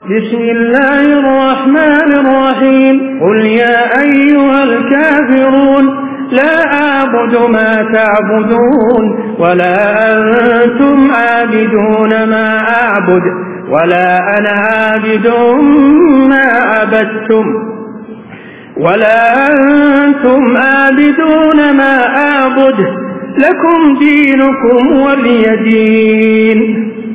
بسم الله الرحمن الرحيم قل يا أيها الكافرون لا أعبد ما تعبدون ولا أنتم عابدون ما أعبد ولا أنا عابد ما عبدتم ولا أنتم عابدون ما أعبد لكم دينكم ولي دين.